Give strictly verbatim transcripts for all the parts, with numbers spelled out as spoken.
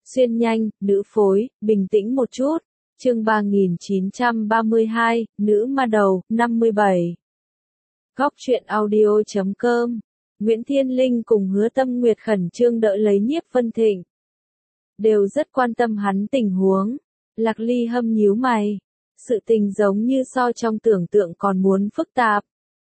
Xuyên nhanh, nữ phối, bình tĩnh một chút. Chương ba nghìn chín trăm ba mươi hai, nữ ma đầu, năm mươi bảy. Góc truyện audio chấm com. Nguyễn Thiên Linh cùng Hứa Tâm Nguyệt khẩn trương đỡ lấy Nhiếp Vân Thịnh. Đều rất quan tâm hắn tình huống. Lạc Ly hâm nhíu mày. Sự tình giống như so trong tưởng tượng còn muốn phức tạp.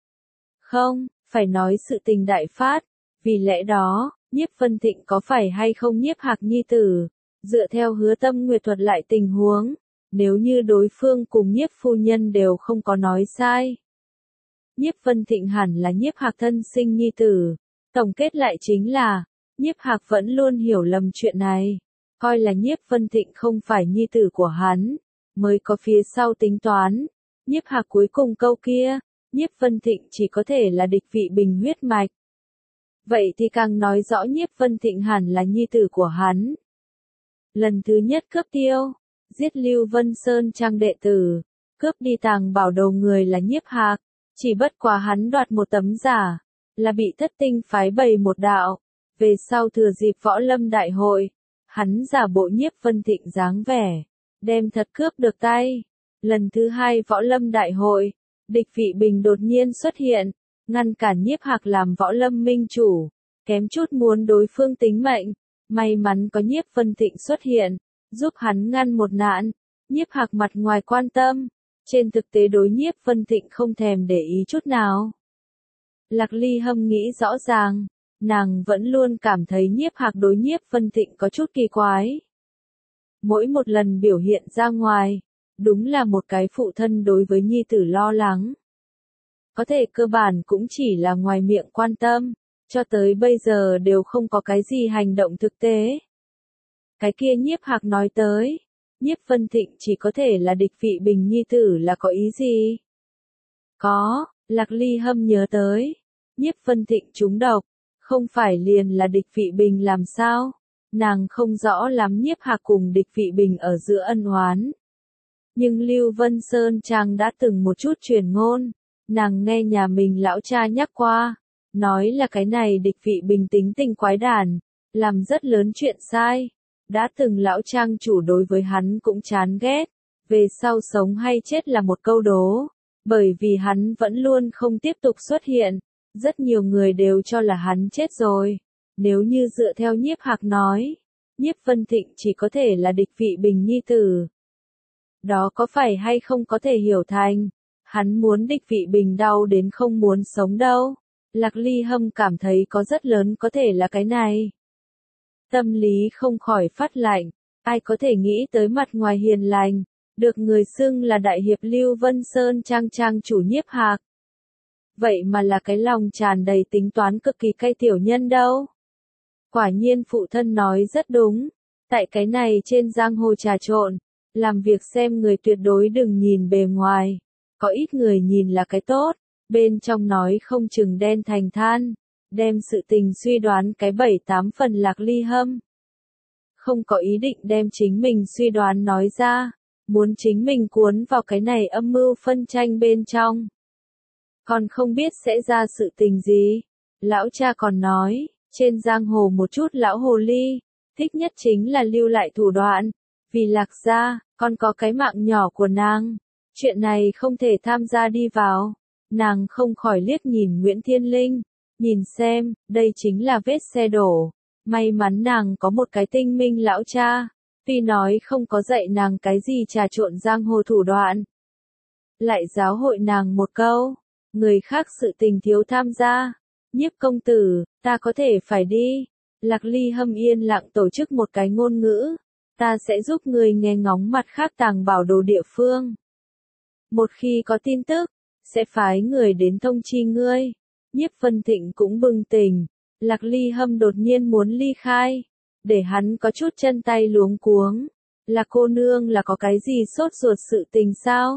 Không, phải nói sự tình đại phát. Vì lẽ đó, Nhiếp Vân Thịnh có phải hay không Nhiếp Hạc nhi tử? Dựa theo Hứa Tâm Nguyệt thuật lại tình huống. Nếu như đối phương cùng Nhiếp phu nhân đều không có nói sai. Nhiếp Vân Thịnh hẳn là Nhiếp Hạc thân sinh nhi tử. Tổng kết lại chính là, Nhiếp Hạc vẫn luôn hiểu lầm chuyện này. Coi là Nhiếp Vân Thịnh không phải nhi tử của hắn. Mới có phía sau tính toán. Nhiếp Hạc cuối cùng câu kia, Nhiếp Vân Thịnh chỉ có thể là địch vị bình huyết mạch. Vậy thì càng nói rõ Nhiếp Vân Thịnh hẳn là nhi tử của hắn. Lần thứ nhất cướp tiêu, giết Lưu Vân Sơn trang đệ tử, cướp đi tàng bảo đầu người là Nhiếp Hạc, chỉ bất quá hắn đoạt một tấm giả, là bị Thất Tinh phái bày một đạo, về sau thừa dịp võ lâm đại hội, hắn giả bộ Nhiếp Vân Thịnh dáng vẻ, đem thật cướp được tay. Lần thứ hai võ lâm đại hội, địch vị bình đột nhiên xuất hiện, ngăn cản Nhiếp Hạc làm võ lâm minh chủ, kém chút muốn đối phương tính mệnh. May mắn có Nhiếp Vân Thịnh xuất hiện, giúp hắn ngăn một nạn. Nhiếp Hạc mặt ngoài quan tâm, trên thực tế đối Nhiếp Vân Thịnh không thèm để ý chút nào. Lạc Ly hâm nghĩ rõ ràng, nàng vẫn luôn cảm thấy Nhiếp Hạc đối Nhiếp Vân Thịnh có chút kỳ quái. Mỗi một lần biểu hiện ra ngoài, đúng là một cái phụ thân đối với nhi tử lo lắng. Có thể cơ bản cũng chỉ là ngoài miệng quan tâm. Cho tới bây giờ đều không có cái gì hành động thực tế. Cái kia Nhiếp Hạc nói tới, Nhiếp Vân Thịnh chỉ có thể là địch vị bình nhi tử là có ý gì? Có, Lạc Ly hâm nhớ tới, Nhiếp Vân Thịnh trúng độc, không phải liền là địch vị bình làm sao? Nàng không rõ lắm Nhiếp Hạc cùng địch vị bình ở giữa ân oán. Nhưng Lưu Vân Sơn trang đã từng một chút truyền ngôn, nàng nghe nhà mình lão cha nhắc qua. Nói là cái này địch vị bình tính tình quái đản, làm rất lớn chuyện sai. Đã từng lão trang chủ đối với hắn cũng chán ghét. Về sau sống hay chết là một câu đố. Bởi vì hắn vẫn luôn không tiếp tục xuất hiện. Rất nhiều người đều cho là hắn chết rồi. Nếu như dựa theo Nhiếp Hạc nói, Nhiếp Vân Thịnh chỉ có thể là địch vị bình nhi tử. Đó có phải hay không có thể hiểu thành, hắn muốn địch vị bình đau đến không muốn sống đâu. Lạc Ly hâm cảm thấy có rất lớn có thể là cái này. Tâm lý không khỏi phát lạnh, ai có thể nghĩ tới mặt ngoài hiền lành, được người xưng là đại hiệp Lưu Vân Sơn trang trang chủ Nhiếp Hạc. Vậy mà là cái lòng tràn đầy tính toán cực kỳ cay tiểu nhân đâu. Quả nhiên phụ thân nói rất đúng, tại cái này trên giang hồ trà trộn, làm việc xem người tuyệt đối đừng nhìn bề ngoài, có ít người nhìn là cái tốt. Bên trong nói không chừng đen thành than, đem sự tình suy đoán cái bảy tám phần Lạc Ly hâm. Không có ý định đem chính mình suy đoán nói ra, muốn chính mình cuốn vào cái này âm mưu phân tranh bên trong. Còn không biết sẽ ra sự tình gì. Lão cha còn nói, trên giang hồ một chút lão hồ ly, thích nhất chính là lưu lại thủ đoạn. Vì Lạc gia, còn có cái mạng nhỏ của nàng, chuyện này không thể tham gia đi vào. Nàng không khỏi liếc nhìn Nguyễn Thiên Linh, nhìn xem, đây chính là vết xe đổ. May mắn nàng có một cái tinh minh lão cha, tuy nói không có dạy nàng cái gì trà trộn giang hồ thủ đoạn. Lại giáo hội nàng một câu, người khác sự tình thiếu tham gia. Nhiếp công tử, ta có thể phải đi. Lạc Ly hâm yên lặng tổ chức một cái ngôn ngữ, ta sẽ giúp người nghe ngóng mặt khác tàng bảo đồ địa phương. Một khi có tin tức, sẽ phái người đến thông chi ngươi. Nhiếp Vân Thịnh cũng bừng tỉnh, Lạc Ly hâm đột nhiên muốn ly khai, để hắn có chút chân tay luống cuống. Là cô nương là có cái gì sốt ruột sự tình sao?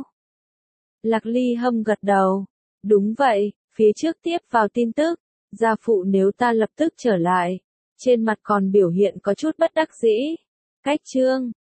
Lạc Ly hâm gật đầu, đúng vậy, phía trước tiếp vào tin tức, gia phụ nếu ta lập tức trở lại, trên mặt còn biểu hiện có chút bất đắc dĩ. Cách chương,